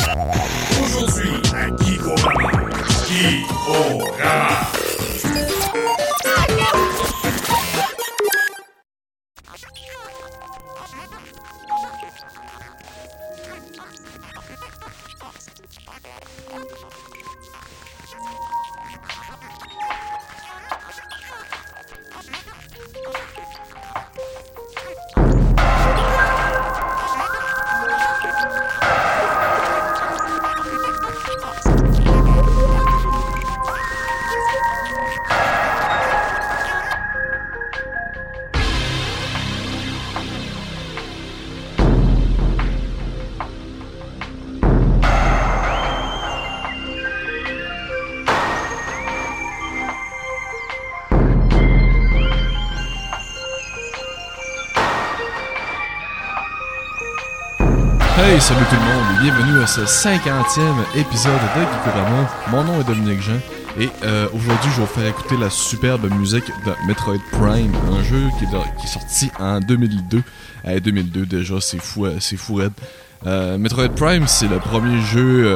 Aujourd'hui, à Geekorama. Geekorama. Hey, salut tout le monde et bienvenue à ce 50e épisode de Geekorama. Mon nom est Dominique Jean et aujourd'hui je vais vous faire écouter la superbe musique de Metroid Prime, un jeu qui est sorti en 2002. 2002 déjà, c'est fou raide. Metroid Prime, c'est le premier jeu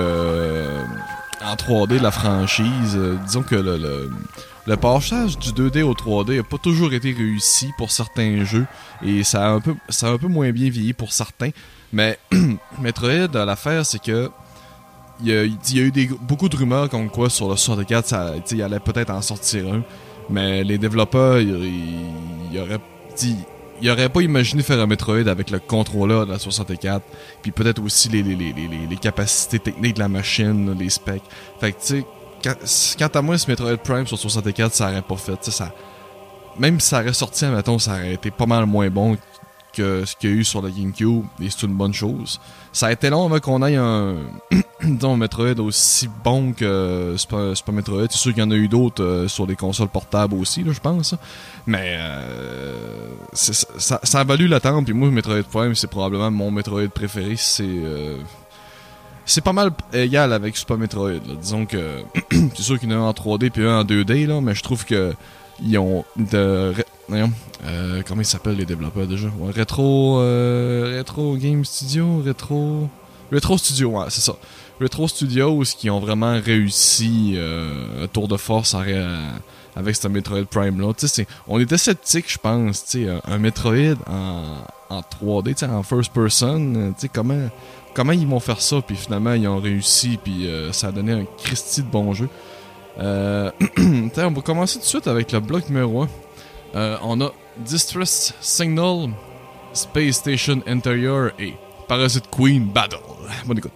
en 3D de la franchise. Disons que le passage du 2D au 3D a pas toujours été réussi pour certains jeux et ça a un peu moins bien vieilli pour certains. Mais Metroid, l'affaire, c'est que il y a eu beaucoup de rumeurs comme quoi sur le 64, il allait peut-être en sortir un. Mais les développeurs, ils auraient pas imaginé faire un Metroid avec le contrôleur de la 64. Puis peut-être aussi les capacités techniques de la machine, les specs. Fait que tu sais, quant à moi, ce Metroid Prime sur 64, ça aurait pas fait. Même si ça aurait sorti, admettons, ça aurait été pas mal moins bon que ce qu'il y a eu sur le GameCube, et c'est une bonne chose. Ça a été long avant qu'on aille un disons, Metroid aussi bon que Super Metroid. C'est sûr qu'il y en a eu d'autres sur les consoles portables aussi, là, je pense. Mais ça a valu l'attente. Puis moi, Metroid Prime, c'est probablement mon Metroid préféré. C'est pas mal égal avec Super Metroid, là. Disons que c'est sûr qu'il y en a un en 3D puis un en 2D, là, mais je trouve que ils ont comment ils s'appellent les développeurs déjà? Ouais, Retro Game Studio? Retro Studio, ouais, c'est ça. Retro Studios qui ont vraiment réussi un tour de force avec ce Metroid Prime là. On était sceptiques, je pense, un Metroid en 3D, en first person, comment ils vont faire ça, puis finalement ils ont réussi, puis ça a donné un Christy de bon jeu. On va commencer tout de suite avec le bloc numéro 1. On a Distress Signal, Space Station Interior et Parasite Queen Battle. Bonne écoute.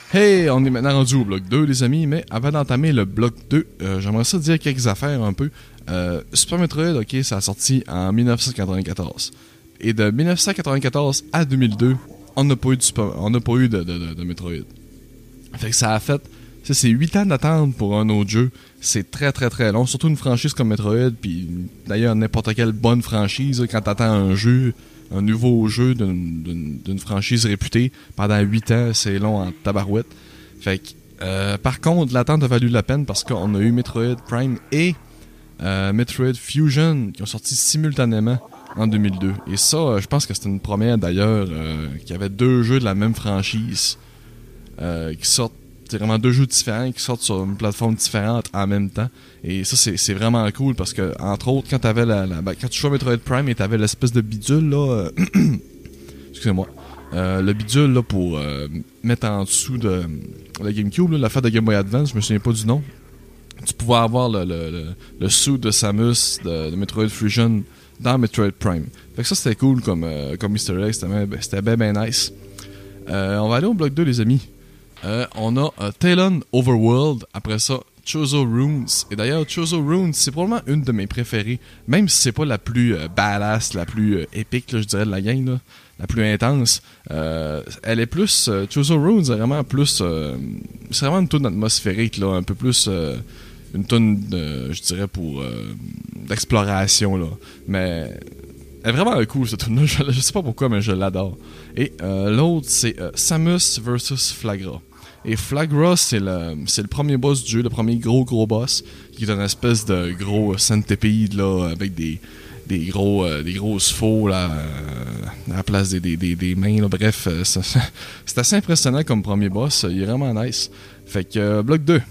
Hey, on est maintenant rendu au bloc 2, les amis, mais avant d'entamer le bloc 2, j'aimerais ça dire quelques affaires un peu. Super Metroid, ok, ça a sorti en 1994. Et de 1994 à 2002, on n'a pas eu de Metroid. Fait que ça a fait... C'est 8 ans d'attente pour un autre jeu. C'est très très très long, surtout une franchise comme Metroid, puis d'ailleurs n'importe quelle bonne franchise, quand t'attends un nouveau jeu d'une franchise réputée, pendant 8 ans, c'est long en tabarouette. Fait que, par contre, l'attente a valu la peine parce qu'on a eu Metroid Prime et Metroid Fusion qui ont sorti simultanément en 2002. Et ça, je pense que c'était une première d'ailleurs, qu'il y avait 2 jeux de la même franchise qui sortent. C'est vraiment 2 jeux différents qui sortent sur une plateforme différente en même temps. Et ça, c'est vraiment cool parce que, entre autres, quand t'avais quand tu jouais à Metroid Prime et t'avais l'espèce de bidule, là... excusez-moi. Le bidule, là, pour mettre en dessous de la GameCube, là, l'affaire de Game Boy Advance, je me souviens pas du nom. Tu pouvais avoir le suit de Samus de Metroid Fusion dans Metroid Prime. Fait que ça, c'était cool comme Easter egg. C'était ben nice. On va aller au bloc 2, les amis. On a Talon Overworld, après ça Chozo Runes. Et d'ailleurs, Chozo Runes, c'est probablement une de mes préférées, même si c'est pas la plus badass, la plus épique, là, je dirais, de la game, là, la plus intense. Elle est plus... Chozo Runes est vraiment plus... c'est vraiment une toune atmosphérique, là, un peu plus... une toune, je dirais, pour d'exploration, là. Mais... elle est vraiment cool, cette tune-là. Je sais pas pourquoi, mais je l'adore. Et l'autre, c'est Samus vs Flagra. Et Flagra, c'est le premier boss du jeu, le premier gros boss, qui est une espèce de gros centipede, là, avec des grosses faux, là, à la place des mains, là. Bref, c'est assez impressionnant comme premier boss. Il est vraiment nice. Fait que, bloc 2.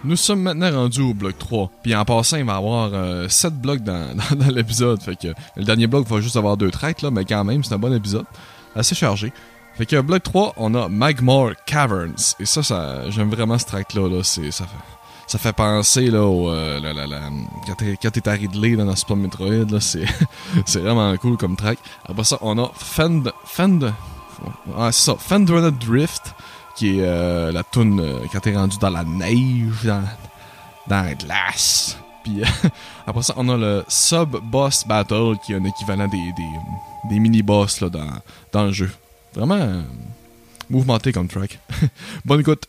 nous sommes maintenant rendus au bloc 3. Puis en passant, il va y avoir 7 blocs dans l'épisode. Fait que le dernier bloc va juste avoir 2 tracks, là, mais quand même, c'est un bon épisode. Assez chargé. Fait que bloc 3, on a Magmore Caverns. Et ça j'aime vraiment ce track-là. Là. Ça fait penser là, quand t'es à Ridley dans Super Metroid. Là, c'est vraiment cool comme track. Après ça, on a Fendrunner Drift, qui est la toune quand t'es rendu dans la neige, dans la glace. Puis après ça, on a le Sub-Boss Battle, qui est un équivalent des mini-boss là, dans le jeu. Vraiment mouvementé comme track. Bonne écoute.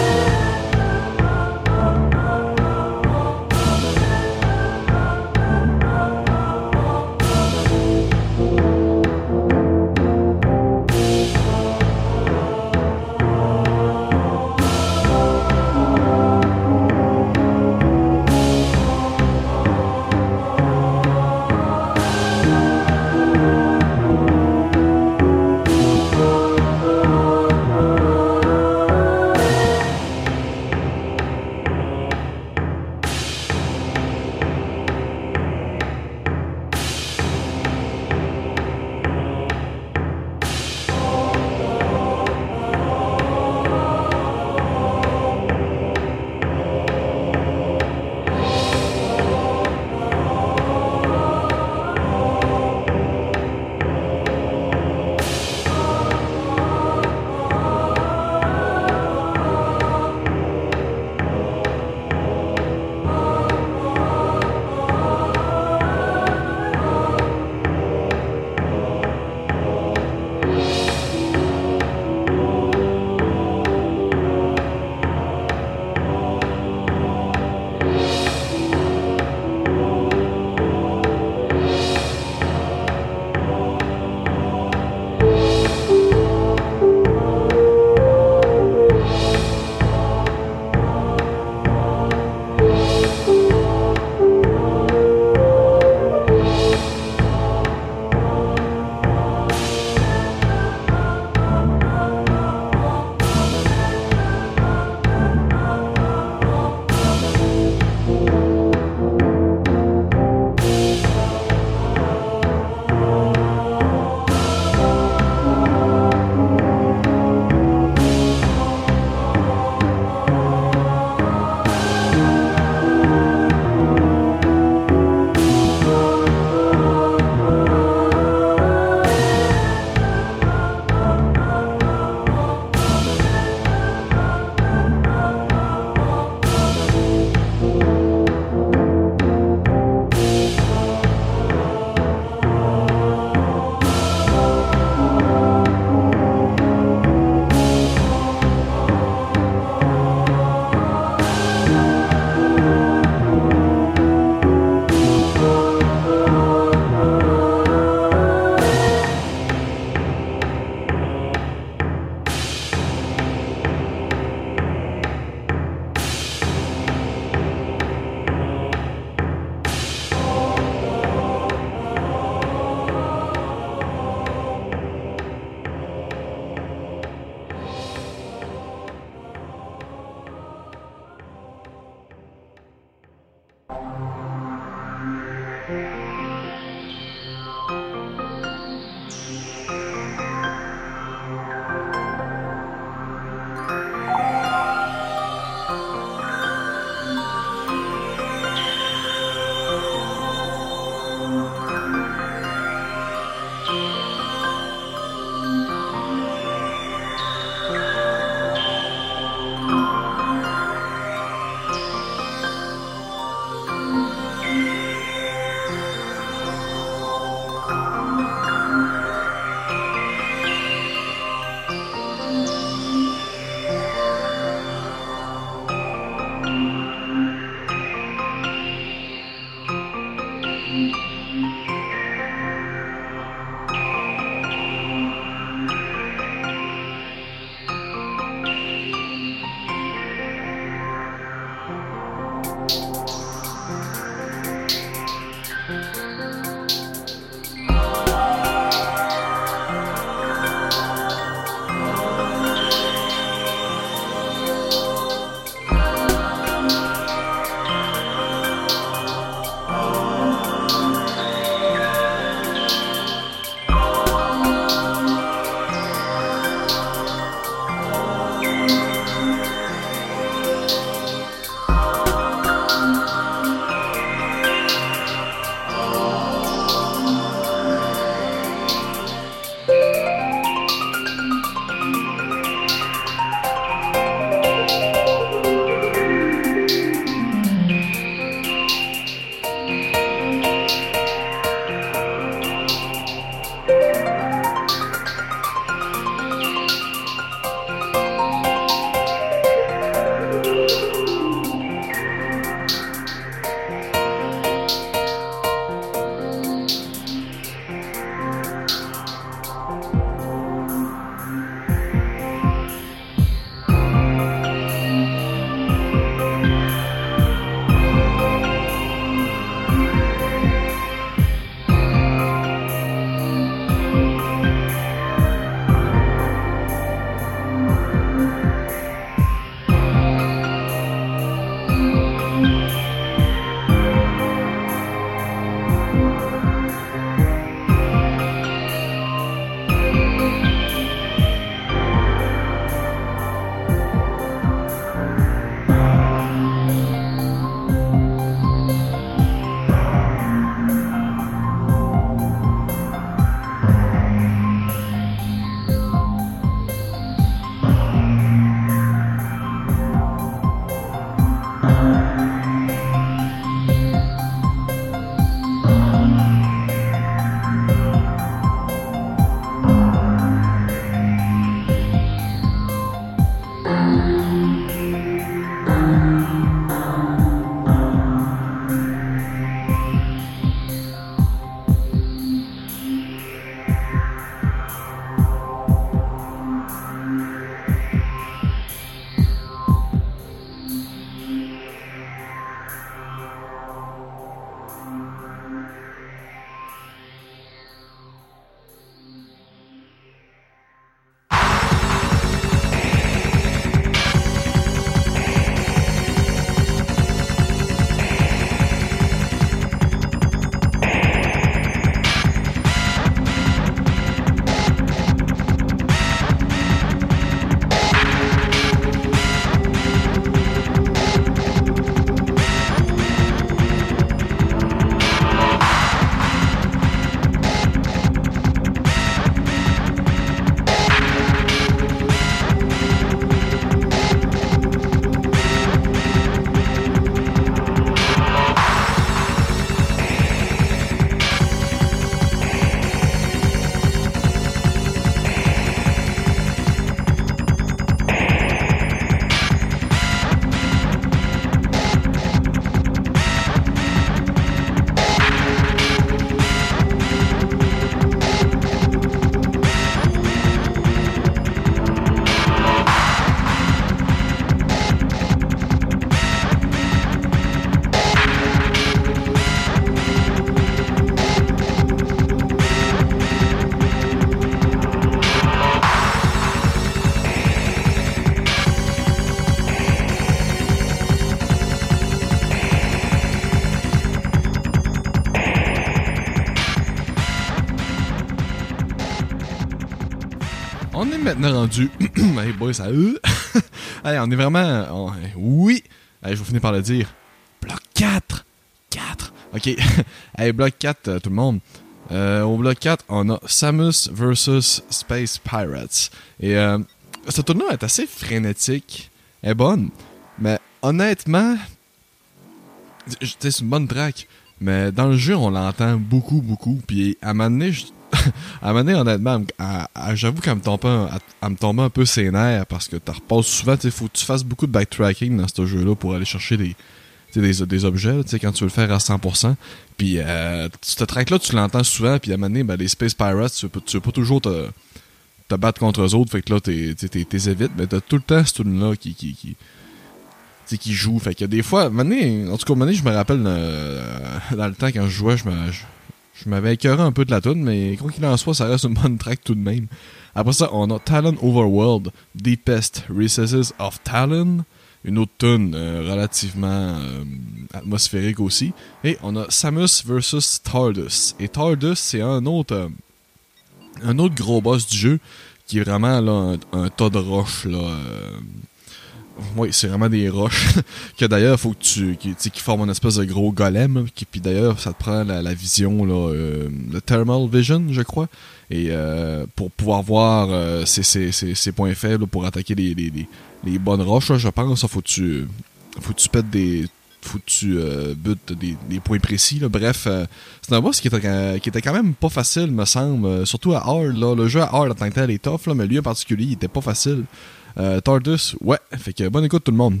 On est maintenant rendu... hey boy, ça... hey, on est vraiment... Oui! Hey, je vais finir par le dire. Bloc 4! 4! Ok. Hey, bloc 4, tout le monde. Au bloc 4, on a Samus vs Space Pirates. Et ce tournoi est assez frénétique. Elle est bonne. Mais honnêtement... c'est une bonne track. Mais dans le jeu, on l'entend beaucoup. Puis à un moment donné, honnêtement, j'avoue qu'elle me tombe un peu ses nerfs parce que tu repasses souvent. Il faut que tu fasses beaucoup de backtracking dans ce jeu-là pour aller chercher des objets là, quand tu veux le faire à 100%. Puis cette track-là, tu l'entends souvent. Puis à un moment donné, les Space Pirates, tu veux pas toujours te battre contre eux autres. Fait que là, t'es évites. Mais t'as tout le temps ce tune-là qui joue. Fait que des fois, en tout cas, je me rappelle dans le temps quand je jouais, je m'avais écœuré un peu de la tune, mais quoi qu'il en soit, ça reste une bonne track tout de même. Après ça, on a Talon Overworld, Deepest Recesses of Talon, une autre tune relativement atmosphérique aussi. Et on a Samus vs Tardus. Et Tardus, c'est un autre gros boss du jeu qui est vraiment là, un tas de roches là. Oui, c'est vraiment des roches. Que d'ailleurs, faut que qui forment une espèce de gros golem. Puis d'ailleurs, ça te prend la vision, là, le Thermal Vision, je crois. Et pour pouvoir voir ses points faibles pour attaquer les bonnes roches, là, je pense. Faut que tu pètes faut que tu butes des points précis. Là. Bref, c'est un boss qui était quand même pas facile, me semble. Surtout à hard. Là. Le jeu à hard en tant que tel est tough, là, mais lui en particulier, il était pas facile. Tardus, ouais. Fait que bonne écoute tout le monde.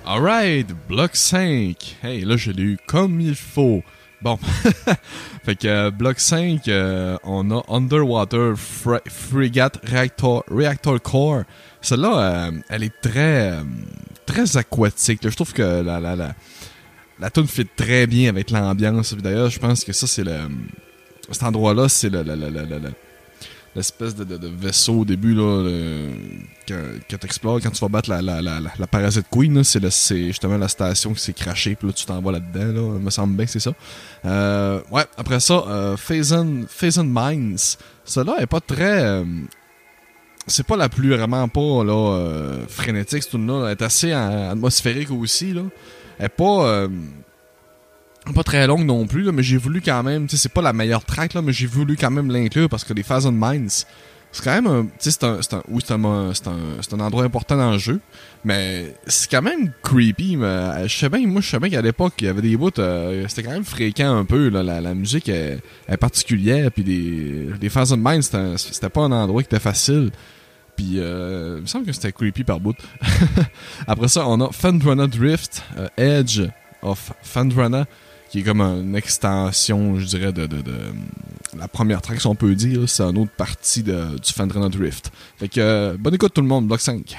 Alright, bloc 5. Hey, là, je l'ai eu comme il faut. Bon. Fait que bloc 5, on a Underwater Frigate Reactor Core. Celle-là, elle est très aquatique. Là. Je trouve que la tune fit très bien avec l'ambiance. D'ailleurs, je pense que ça, c'est cet endroit-là, c'est l'espèce de vaisseau au début là, que tu explores quand tu vas battre la Parasite Queen. Là, c'est justement la station qui s'est crashée, puis là tu t'envoies là-dedans. Là, il me semble bien que c'est ça. Ouais, après ça, Phazon Mines. Celle-là est pas très... c'est pas la plus vraiment pas là, frénétique, cette tune-là. Elle est assez atmosphérique aussi. Là. Elle est pas très longue non plus, là, mais j'ai voulu quand même, tu sais, c'est pas la meilleure track, là, mais j'ai voulu quand même l'inclure parce que les Phazon Mines, c'est quand même tu sais, c'est un endroit important dans le jeu, mais c'est quand même creepy, mais je sais bien qu'à l'époque, il y avait des bouts, c'était quand même fréquent un peu, là, la musique est particulière, puis les Phazon Mines, c'était pas un endroit qui était facile. Puis, il me semble que c'était creepy par bout. Après ça, on a Phandrana Drift, Edge of Phandrana, qui est comme une extension, je dirais, de la première track, si on peut dire. C'est une autre partie du Phandrana Drift. Fait que, bonne écoute tout le monde, bloc 5.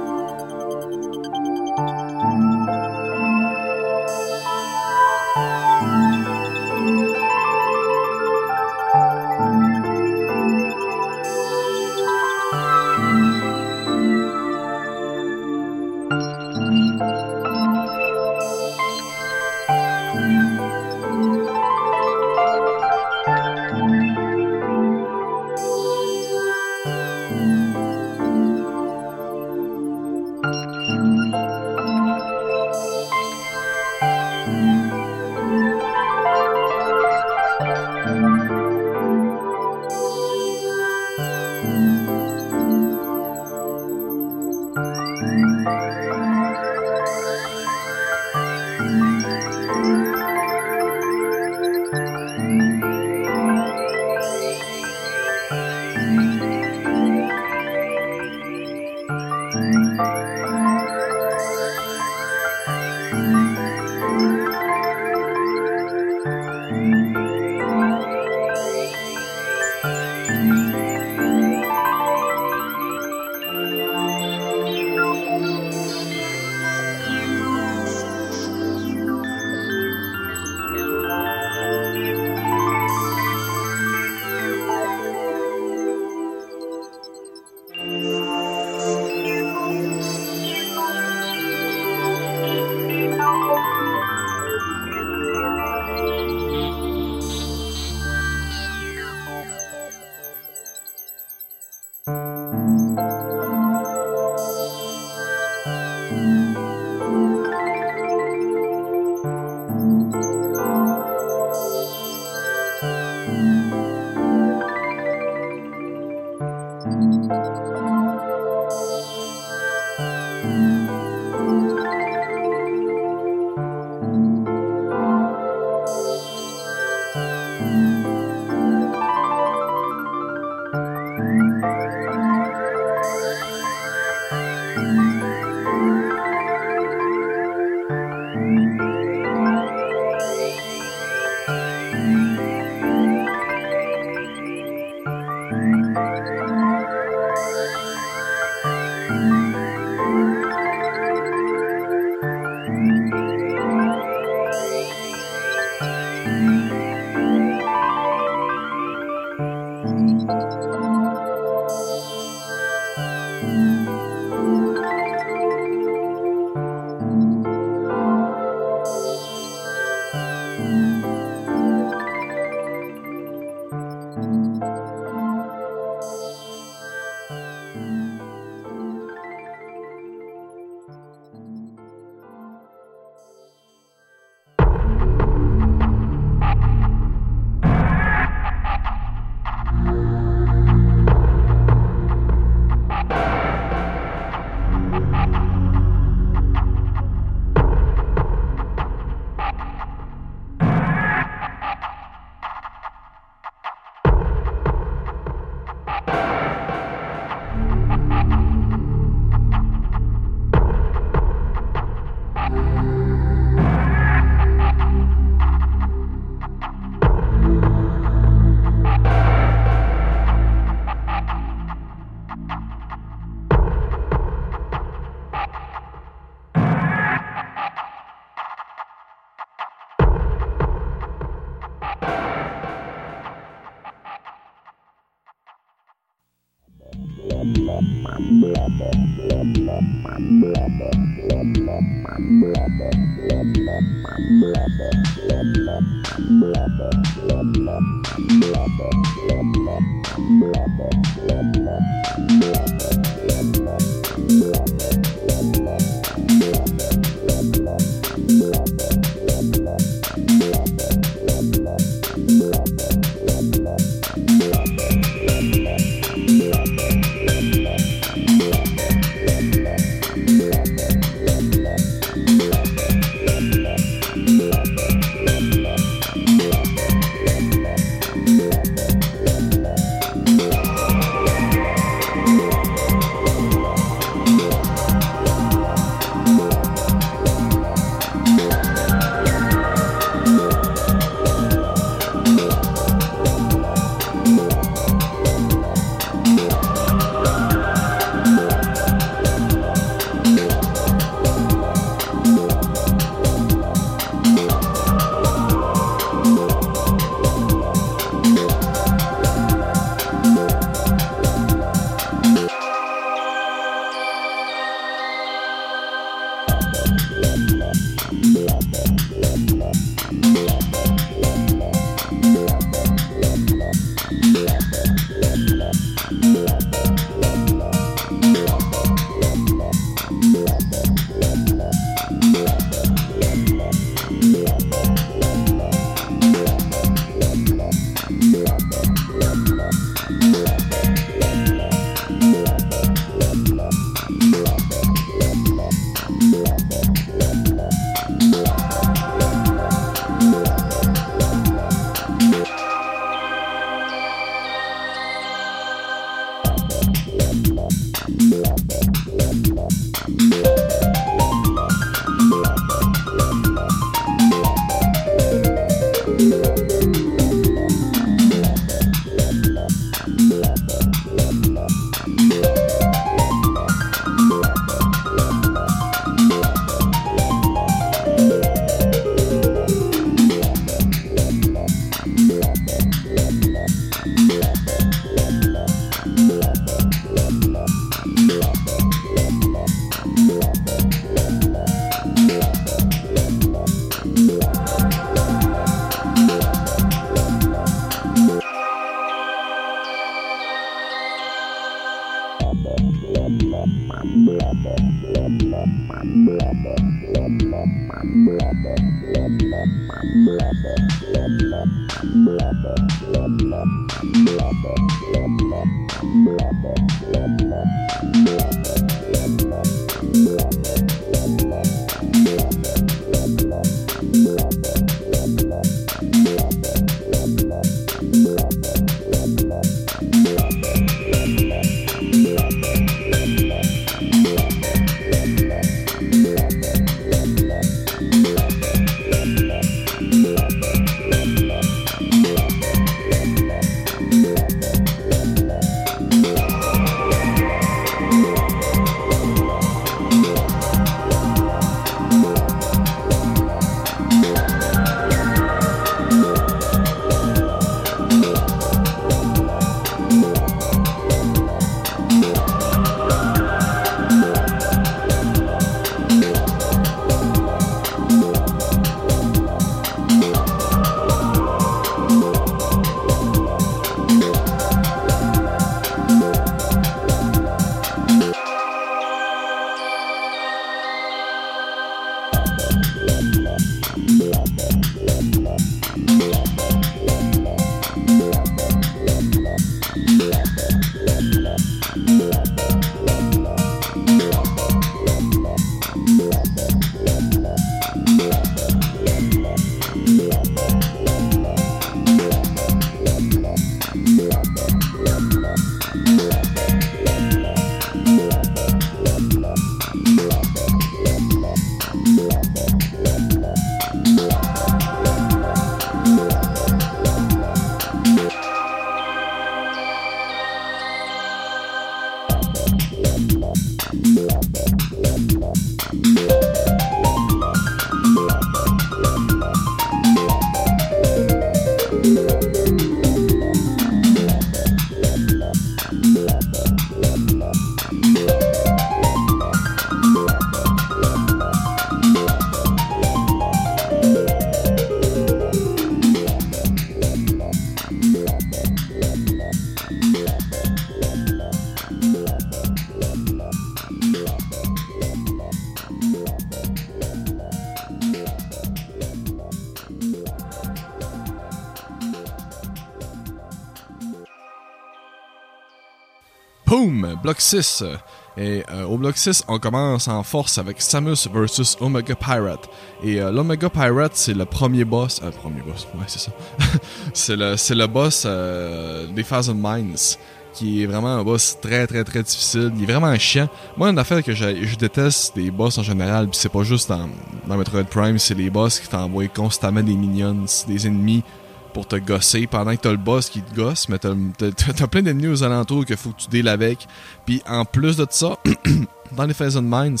Boom! Bloc 6. Et au bloc 6, on commence en force avec Samus vs Omega Pirate. Et l'Omega Pirate, c'est le premier boss. Ouais, c'est ça. c'est le boss des Thousand Mines, qui est vraiment un boss très très très difficile. Il est vraiment chiant. Moi, une affaire que je déteste des boss en général, pis c'est pas juste dans Metroid Prime, c'est les boss qui t'envoient constamment des minions, des ennemis pour te gosser pendant que t'as le boss qui te gosse, mais t'as plein d'ennemis aux alentours qu'il faut que tu deals avec. Puis en plus de ça, dans les Thousand Mines,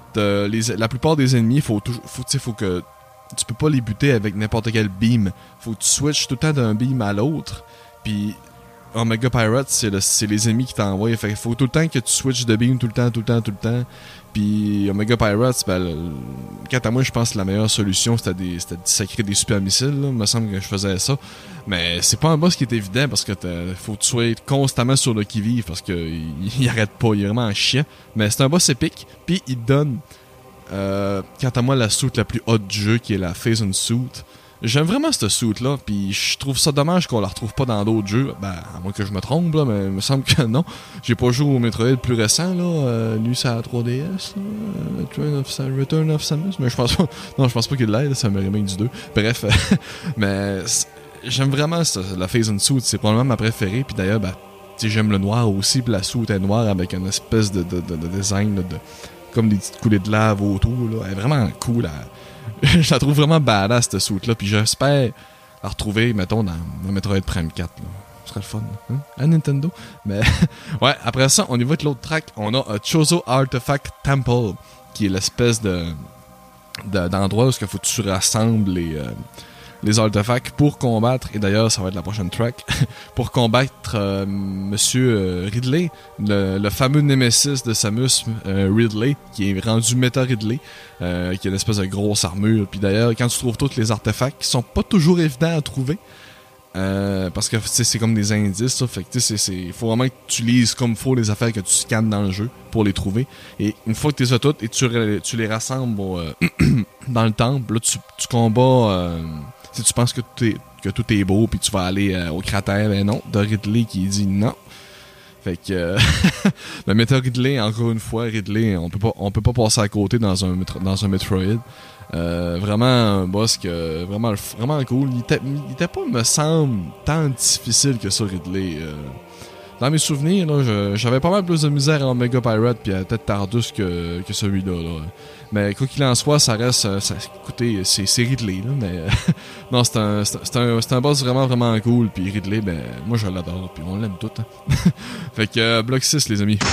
la plupart des ennemis, faut que tu peux pas les buter avec n'importe quel beam. Faut que tu switches tout le temps d'un beam à l'autre. Puis Omega Pirate, c'est les ennemis qui t'envoient. Fait qu'il faut tout le temps que tu switches de beam tout le temps. Puis Omega Pirates, quant à moi, je pense que la meilleure solution, c'était de sacrer des super missiles. Là. Il me semble que je faisais ça. Mais c'est pas un boss qui est évident parce que faut que tu sois constamment sur le qui-vive parce qu'il arrête pas. Il est vraiment chiant. Mais c'est un boss épique. Puis il te donne, quant à moi, la suit la plus haute du jeu qui est la Phazon Suit. J'aime vraiment cette suite-là, puis je trouve ça dommage qu'on la retrouve pas dans d'autres jeux. À moins que je me trompe, là, mais il me semble que non. J'ai pas joué au Metroid plus récent, là. Lui, c'est à la 3DS, là. Return of Samus, mais je pense pas. Non, je pense pas qu'il l'aide, ça me remake du 2. Bref, mais j'aime vraiment la Phazon Suit, c'est probablement ma préférée, puis d'ailleurs, j'aime le noir aussi, puis la suite est noire avec une espèce de design, là, comme des petites coulées de lave autour, là. Elle est vraiment cool, je la trouve vraiment badass cette suite-là, puis j'espère la retrouver, mettons, dans Metroid Prime 4. Là. Ce serait le fun, hein? À Nintendo. Mais ouais, après ça, on y va avec l'autre track. On a Chozo Artifact Temple, qui est l'espèce d'endroit où il faut que tu rassembles les artefacts pour combattre, et d'ailleurs ça va être la prochaine track, pour combattre Monsieur Ridley, le fameux Nemesis de Samus, Ridley, qui est rendu Meta Ridley, qui a une espèce de grosse armure. Puis d'ailleurs, quand tu trouves tous les artefacts, qui sont pas toujours évidents à trouver, parce que c'est comme des indices, ça, fait que il faut vraiment que tu lises comme faut les affaires que tu scannes dans le jeu pour les trouver. Et une fois que tu les as toutes et tu les rassembles dans le temple, là tu combats. Si tu penses que tout est beau, puis tu vas aller au cratère, ben non, de Ridley qui dit non. Fait que le Meta Ridley, encore une fois, Ridley, on peut pas passer à côté dans un Metroid. Vraiment un boss que vraiment cool. Il était pas, me semble, tant difficile que ça, Ridley. Dans mes souvenirs, là, j'avais pas mal plus de misère en Mega Pirate puis à tête Tardus que celui-là. Là. Mais quoi qu'il en soit, ça reste. Écoutez, c'est Ridley, là, mais non, c'est un boss vraiment vraiment cool. Puis Ridley, moi je l'adore, puis on l'aime tout. Hein. Fait que bloc 6, les amis.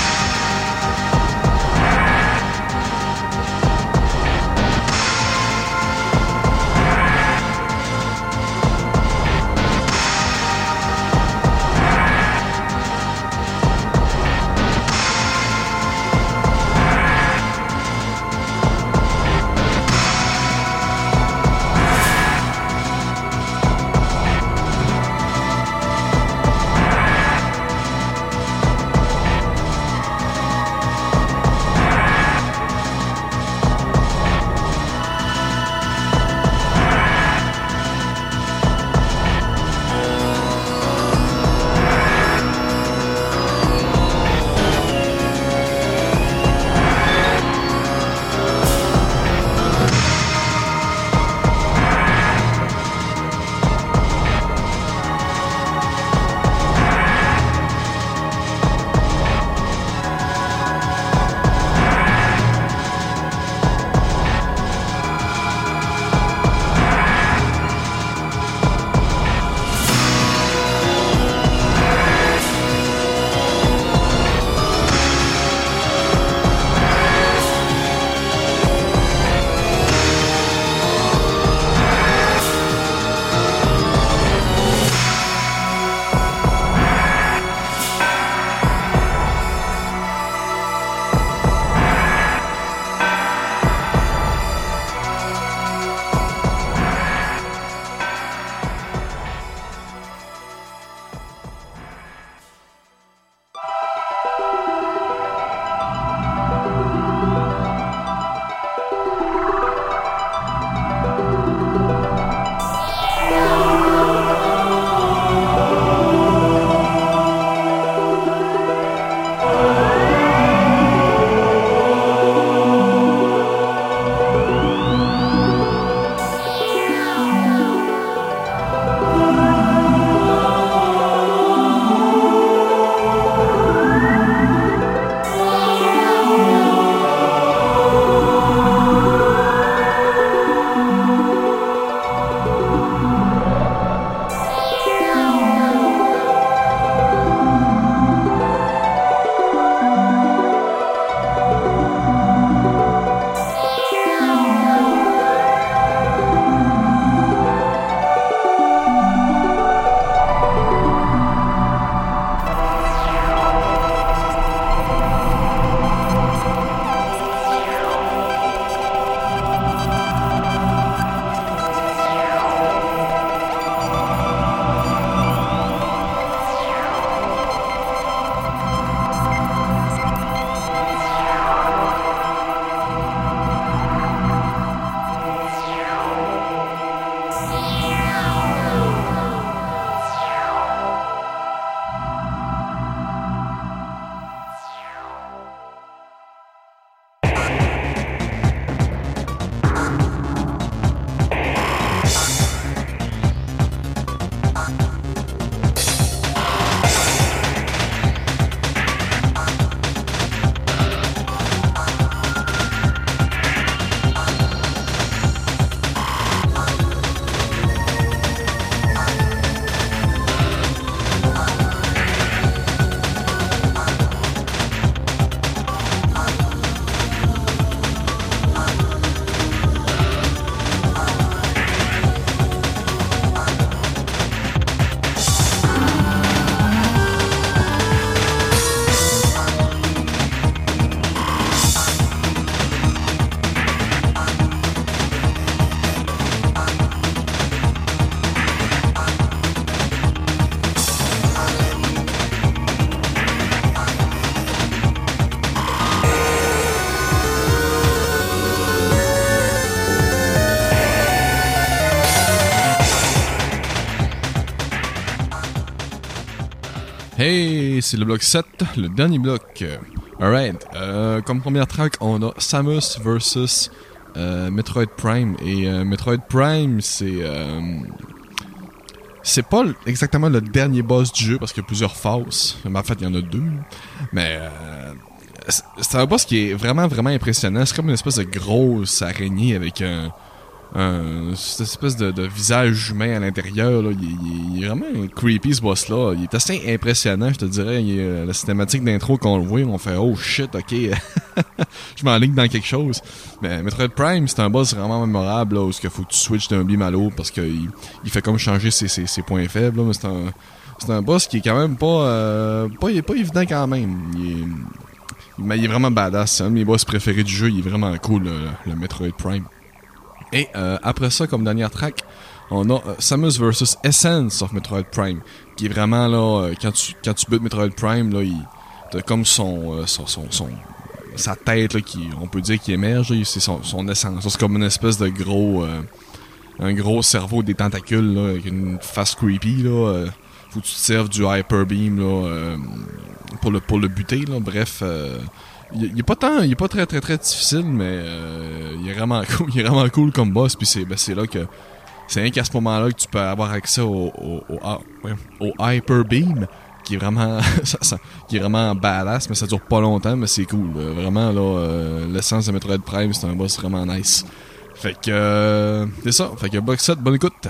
Hey, c'est le bloc 7, le dernier bloc. Alright, comme première track, on a Samus vs Metroid Prime. Et Metroid Prime, c'est pas exactement le dernier boss du jeu parce qu'il y a plusieurs phases. En fait, il y en a deux. Mais c'est un boss qui est vraiment, vraiment impressionnant. C'est comme une espèce de grosse araignée avec cette espèce de visage humain à l'intérieur. Là. Il est vraiment creepy, ce boss-là. Il est assez impressionnant, je te dirais. La cinématique d'intro qu'on le voit, on fait « Oh shit, ok, je m'enligne dans quelque chose. » Mais Metroid Prime, c'est un boss vraiment mémorable, là, où il faut que tu switches d'un beam à l'autre parce qu'il fait comme changer ses points faibles. Là, mais c'est un boss qui est quand même pas évident quand même. Mais il est vraiment badass. C'est un de mes boss préférés du jeu. Il est vraiment cool, le Metroid Prime. Et après ça, comme dernière track, on a Samus vs Essence of Metroid Prime, qui est vraiment là, quand tu butes Metroid Prime, là, t'as comme sa tête là, on peut dire qui émerge, là, c'est son essence. C'est comme une espèce de un gros cerveau des tentacules là, avec une face creepy là. Faut que tu te serves du Hyper Beam là, pour le buter là. Bref. Il est pas très très très difficile, mais il est vraiment cool. Il est vraiment cool comme boss. Puis c'est là que c'est rien qu'à ce moment-là que tu peux avoir accès au Hyper Beam, qui est vraiment qui est vraiment badass, mais ça dure pas longtemps, mais c'est cool. Vraiment là, l'essence de Metroid Prime, c'est un boss vraiment nice. Fait que c'est ça. Fait que Box 7, bonne écoute.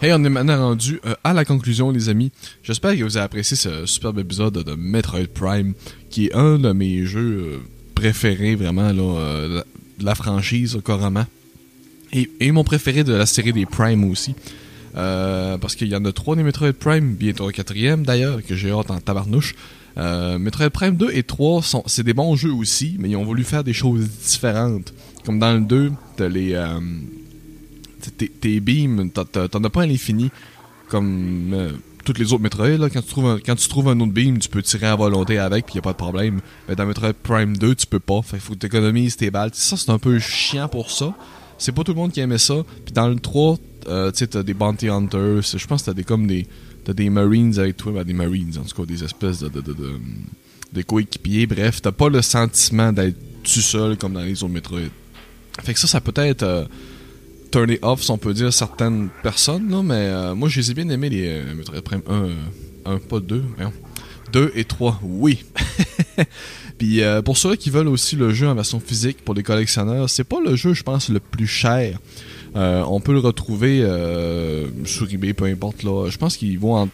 Hey, on est maintenant rendu à la conclusion, les amis. J'espère que vous avez apprécié ce superbe épisode de Metroid Prime, qui est un de mes jeux préférés, vraiment, là, de la franchise, carrément. Et mon préféré de la série des Prime aussi. Parce qu'il y en a 3 des Metroid Prime, bientôt un 4e d'ailleurs, que j'ai hâte en tabarnouche. Metroid Prime 2 et 3, c'est des bons jeux aussi, mais ils ont voulu faire des choses différentes. Comme dans le 2, t'as les... tes beams, t'en as pas à l'infini. Comme toutes les autres Metroid, là, quand tu trouves un autre beam, tu peux tirer à volonté avec, puis y a pas de problème. Mais dans Metroid Prime 2, tu peux pas. Fait faut que t'économises tes balles. Ça, c'est un peu chiant pour ça. C'est pas tout le monde qui aimait ça. Puis dans le 3, tu sais, t'as des Bounty Hunters. Je pense que t'as des Marines avec toi. Ben, des Marines, en tout cas, des espèces de coéquipiers. Bref, t'as pas le sentiment d'être tout seul comme dans les autres Metroid. Fait que ça peut être turn off, si on peut dire, certaines personnes, là, mais moi, je les ai bien aimés, les Metroid Prime 1, pas 2, voyons. 2 et 3, oui. Puis pour ceux qui veulent aussi le jeu en version physique, pour les collectionneurs, c'est pas le jeu, je pense, le plus cher. On peut le retrouver sur eBay, peu importe, là. Je pense qu'il vaut en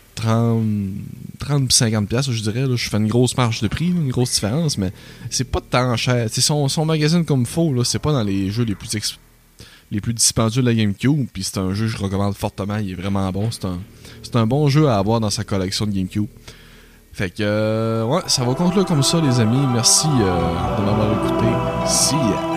30-50$, je dirais. Là. Je fais une grosse marge de prix, là, une grosse différence, mais c'est pas tant cher. C'est son magazine comme faux, là. C'est pas dans les jeux les plus dispendieux de la GameCube, puis c'est un jeu que je recommande fortement, il est vraiment bon, c'est un bon jeu à avoir dans sa collection de GameCube. Fait que, ouais, ça va conclure comme ça, les amis, merci de m'avoir écouté, see ya!